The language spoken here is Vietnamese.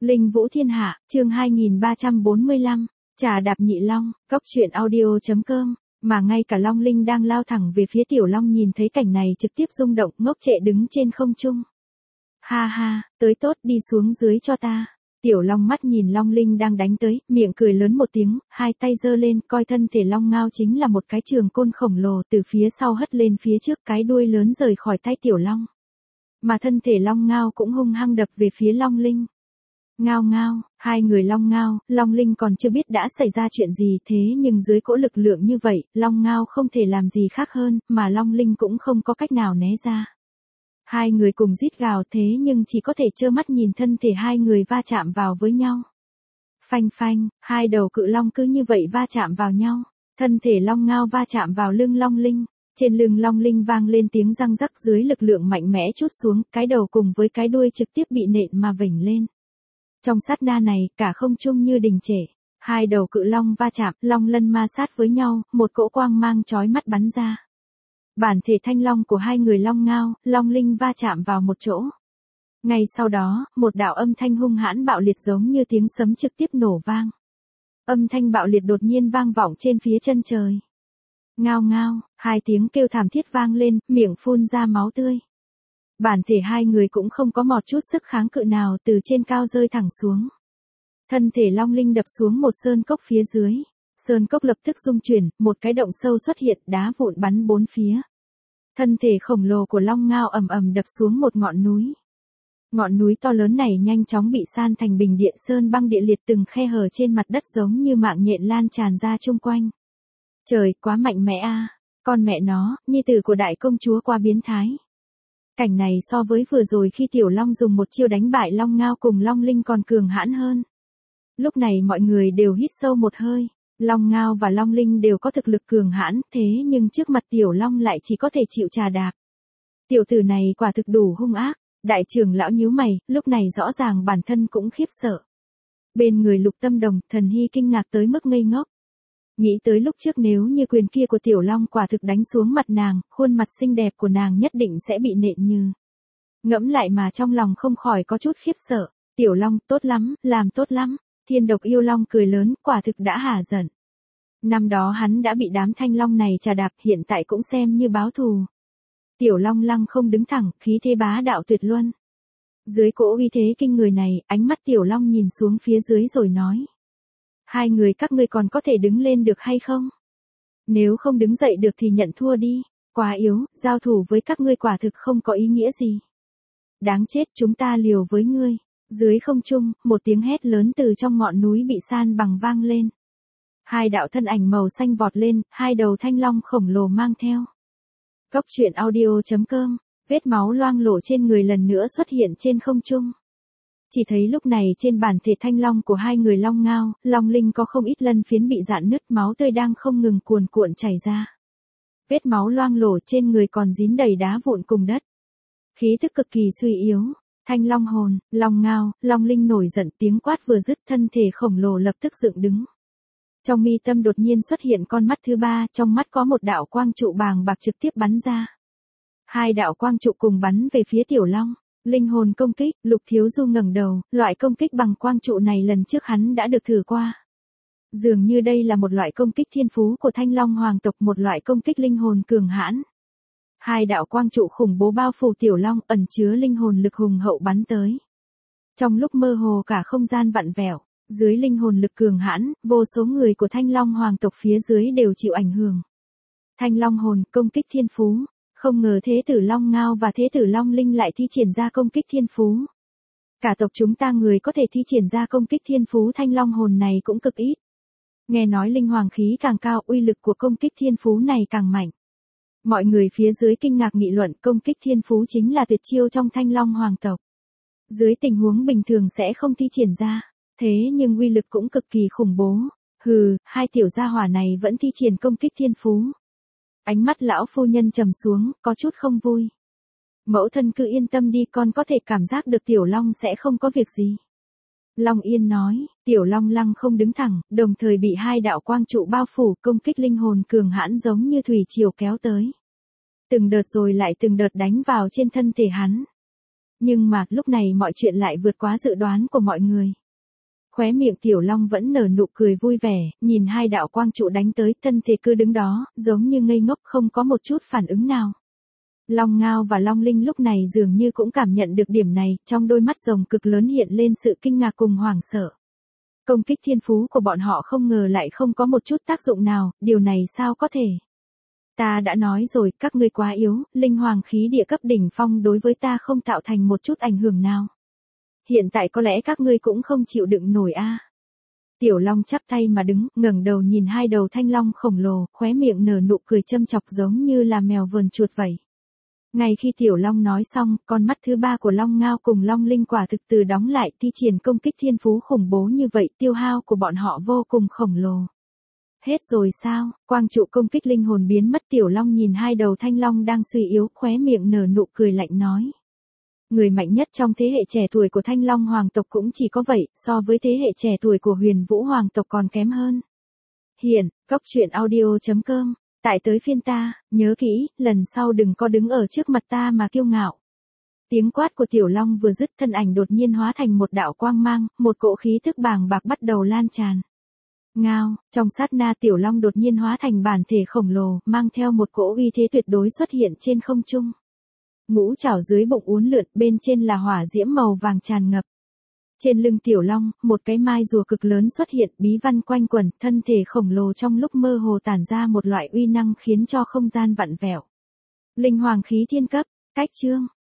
Linh Vũ Thiên Hạ, chương 2345, Trà đạp nhị long, Cốc truyện audio.com, mà ngay cả Long Linh đang lao thẳng về phía Tiểu Long nhìn thấy cảnh này trực tiếp rung động ngốc trệ đứng trên không trung. Ha ha, tới tốt đi xuống dưới cho ta. Tiểu Long mắt nhìn Long Linh đang đánh tới, miệng cười lớn một tiếng, hai tay giơ lên coi thân thể Long Ngao chính là một cái trường côn khổng lồ từ phía sau hất lên phía trước cái đuôi lớn rời khỏi tay Tiểu Long. Mà thân thể Long Ngao cũng hung hăng đập về phía Long Linh. Ngao ngao, hai người Long Ngao, Long Linh còn chưa biết đã xảy ra chuyện gì thế nhưng dưới cỗ lực lượng như vậy, Long Ngao không thể làm gì khác hơn, mà Long Linh cũng không có cách nào né ra. Hai người cùng rít gào thế nhưng chỉ có thể trơ mắt nhìn thân thể hai người va chạm vào với nhau. Phanh phanh, hai đầu cự long cứ như vậy va chạm vào nhau, thân thể Long Ngao va chạm vào lưng Long Linh. Trên lưng Long Linh vang lên tiếng răng rắc dưới lực lượng mạnh mẽ trút xuống, cái đầu cùng với cái đuôi trực tiếp bị nện mà vểnh lên. Trong sát na này, cả không trung như đình trệ, hai đầu cự long va chạm, long lân ma sát với nhau, một cỗ quang mang chói mắt bắn ra. Bản thể thanh long của hai người Long Ngao, Long Linh va chạm vào một chỗ. Ngay sau đó, một đạo âm thanh hung hãn bạo liệt giống như tiếng sấm trực tiếp nổ vang. Âm thanh bạo liệt đột nhiên vang vọng trên phía chân trời. Ngao ngao, hai tiếng kêu thảm thiết vang lên, miệng phun ra máu tươi. Bản thể hai người cũng không có một chút sức kháng cự nào từ trên cao rơi thẳng xuống. Thân thể Long Linh đập xuống một sơn cốc phía dưới. Sơn cốc lập tức rung chuyển, một cái động sâu xuất hiện, đá vụn bắn bốn phía. Thân thể khổng lồ của Long Ngao ầm ầm đập xuống một ngọn núi. Ngọn núi to lớn này nhanh chóng bị san thành bình điện sơn băng địa liệt, từng khe hở trên mặt đất giống như mạng nhện lan tràn ra chung quanh. Trời, quá mạnh mẽ a, con mẹ nó, nhi tử của đại công chúa quá biến thái. Cảnh này so với vừa rồi khi Tiểu Long dùng một chiêu đánh bại Long Ngao cùng Long Linh còn cường hãn hơn. Lúc này mọi người đều hít sâu một hơi. Long Ngao và Long Linh đều có thực lực cường hãn, thế nhưng trước mặt Tiểu Long lại chỉ có thể chịu trà đạp. Tiểu tử này quả thực đủ hung ác. Đại trưởng lão nhíu mày, lúc này rõ ràng bản thân cũng khiếp sợ. Bên người Lục Tâm Đồng, Thần Hy kinh ngạc tới mức ngây ngốc. Nghĩ tới lúc trước nếu như quyền kia của Tiểu Long quả thực đánh xuống mặt nàng, khuôn mặt xinh đẹp của nàng nhất định sẽ bị nện như. Ngẫm lại mà trong lòng không khỏi có chút khiếp sợ. Tiểu Long, tốt lắm, làm tốt lắm. Thiên Độc Yêu Long cười lớn, quả thực đã hả giận. Năm đó hắn đã bị đám thanh long này trà đạp, hiện tại cũng xem như báo thù. Tiểu Long lăng không đứng thẳng, khí thế bá đạo tuyệt luân. Dưới cỗ uy thế kinh người này, ánh mắt Tiểu Long nhìn xuống phía dưới rồi nói. Hai người các ngươi còn có thể đứng lên được hay không? Nếu không đứng dậy được thì nhận thua đi, quá yếu, giao thủ với các ngươi quả thực không có ý nghĩa gì. Đáng chết, chúng ta liều với ngươi. Dưới không trung, một tiếng hét lớn từ trong ngọn núi bị san bằng vang lên. Hai đạo thân ảnh màu xanh vọt lên, hai đầu thanh long khổng lồ mang theo. Cốc truyện audio.com, vết máu loang lổ trên người lần nữa xuất hiện trên không trung. Chỉ thấy lúc này trên bản thể thanh long của hai người Long Ngao, Long Linh có không ít lân phiến bị rạn nứt, máu tươi đang không ngừng cuồn cuộn chảy ra. Vết máu loang lổ trên người còn dính đầy đá vụn cùng đất. Khí tức cực kỳ suy yếu. Thanh long hồn, Long Ngao, Long Linh nổi giận, tiếng quát vừa dứt, thân thể khổng lồ lập tức dựng đứng. Trong mi tâm đột nhiên xuất hiện con mắt thứ ba, trong mắt có một đạo quang trụ bàng bạc trực tiếp bắn ra. Hai đạo quang trụ cùng bắn về phía Tiểu Long. Linh hồn công kích, Lục Thiếu Du ngẩng đầu, loại công kích bằng quang trụ này lần trước hắn đã được thử qua. Dường như đây là một loại công kích thiên phú của Thanh Long hoàng tộc, một loại công kích linh hồn cường hãn. Hai đạo quang trụ khủng bố bao phủ Tiểu Long, ẩn chứa linh hồn lực hùng hậu bắn tới. Trong lúc mơ hồ cả không gian vặn vẹo, dưới linh hồn lực cường hãn, vô số người của Thanh Long hoàng tộc phía dưới đều chịu ảnh hưởng. Thanh Long hồn, công kích thiên phú. Không ngờ Thế tử Long Ngao và Thế tử Long Linh lại thi triển ra công kích thiên phú. Cả tộc chúng ta người có thể thi triển ra công kích thiên phú Thanh Long hồn này cũng cực ít. Nghe nói linh hoàng khí càng cao, uy lực của công kích thiên phú này càng mạnh. Mọi người phía dưới kinh ngạc nghị luận, công kích thiên phú chính là tuyệt chiêu trong Thanh Long hoàng tộc. Dưới tình huống bình thường sẽ không thi triển ra, thế nhưng uy lực cũng cực kỳ khủng bố. Hừ, hai tiểu gia hỏa này vẫn thi triển công kích thiên phú. Ánh mắt lão phu nhân trầm xuống, có chút không vui. Mẫu thân cứ yên tâm đi, con có thể cảm giác được Tiểu Long sẽ không có việc gì. Long Yên nói, Tiểu Long lăng không đứng thẳng, đồng thời bị hai đạo quang trụ bao phủ, công kích linh hồn cường hãn giống như thủy triều kéo tới. Từng đợt rồi lại từng đợt đánh vào trên thân thể hắn. Nhưng mà, lúc này mọi chuyện lại vượt quá dự đoán của mọi người. Khóe miệng Tiểu Long vẫn nở nụ cười vui vẻ, nhìn hai đạo quang trụ đánh tới, thân thể cứ đứng đó, giống như ngây ngốc không có một chút phản ứng nào. Long Ngao và Long Linh lúc này dường như cũng cảm nhận được điểm này, trong đôi mắt rồng cực lớn hiện lên sự kinh ngạc cùng hoảng sợ. Công kích thiên phú của bọn họ không ngờ lại không có một chút tác dụng nào, điều này sao có thể? Ta đã nói rồi, các ngươi quá yếu, linh hoàng khí địa cấp đỉnh phong đối với ta không tạo thành một chút ảnh hưởng nào. Hiện tại có lẽ các ngươi cũng không chịu đựng nổi a. Tiểu Long chắp tay mà đứng, ngẩng đầu nhìn hai đầu thanh long khổng lồ, khóe miệng nở nụ cười châm chọc giống như là mèo vờn chuột vậy. Ngay khi Tiểu Long nói xong, con mắt thứ ba của Long Ngao cùng Long Linh quả thực từ đóng lại, thi triển công kích thiên phú khủng bố như vậy, tiêu hao của bọn họ vô cùng khổng lồ. Hết rồi sao? Quang trụ công kích linh hồn biến mất. Tiểu Long nhìn hai đầu thanh long đang suy yếu, khóe miệng nở nụ cười lạnh nói. Người mạnh nhất trong thế hệ trẻ tuổi của Thanh Long Hoàng tộc cũng chỉ có vậy, so với thế hệ trẻ tuổi của Huyền Vũ Hoàng tộc còn kém hơn. Hiện, Cốc Truyện Audio.com, tại tới phiên ta, nhớ kỹ, lần sau đừng có đứng ở trước mặt ta mà kiêu ngạo. Tiếng quát của Tiểu Long vừa dứt, thân ảnh đột nhiên hóa thành một đạo quang mang, một cỗ khí thức bàng bạc bắt đầu lan tràn. Ngao, trong sát na Tiểu Long đột nhiên hóa thành bản thể khổng lồ, mang theo một cỗ uy thế tuyệt đối xuất hiện trên không trung. Ngũ trảo dưới bụng uốn lượn, bên trên là hỏa diễm màu vàng tràn ngập. Trên lưng Tiểu Long, một cái mai rùa cực lớn xuất hiện, bí văn quanh quẩn, thân thể khổng lồ trong lúc mơ hồ tản ra một loại uy năng khiến cho không gian vặn vẹo. Linh hoàng khí thiên cấp, cách chương.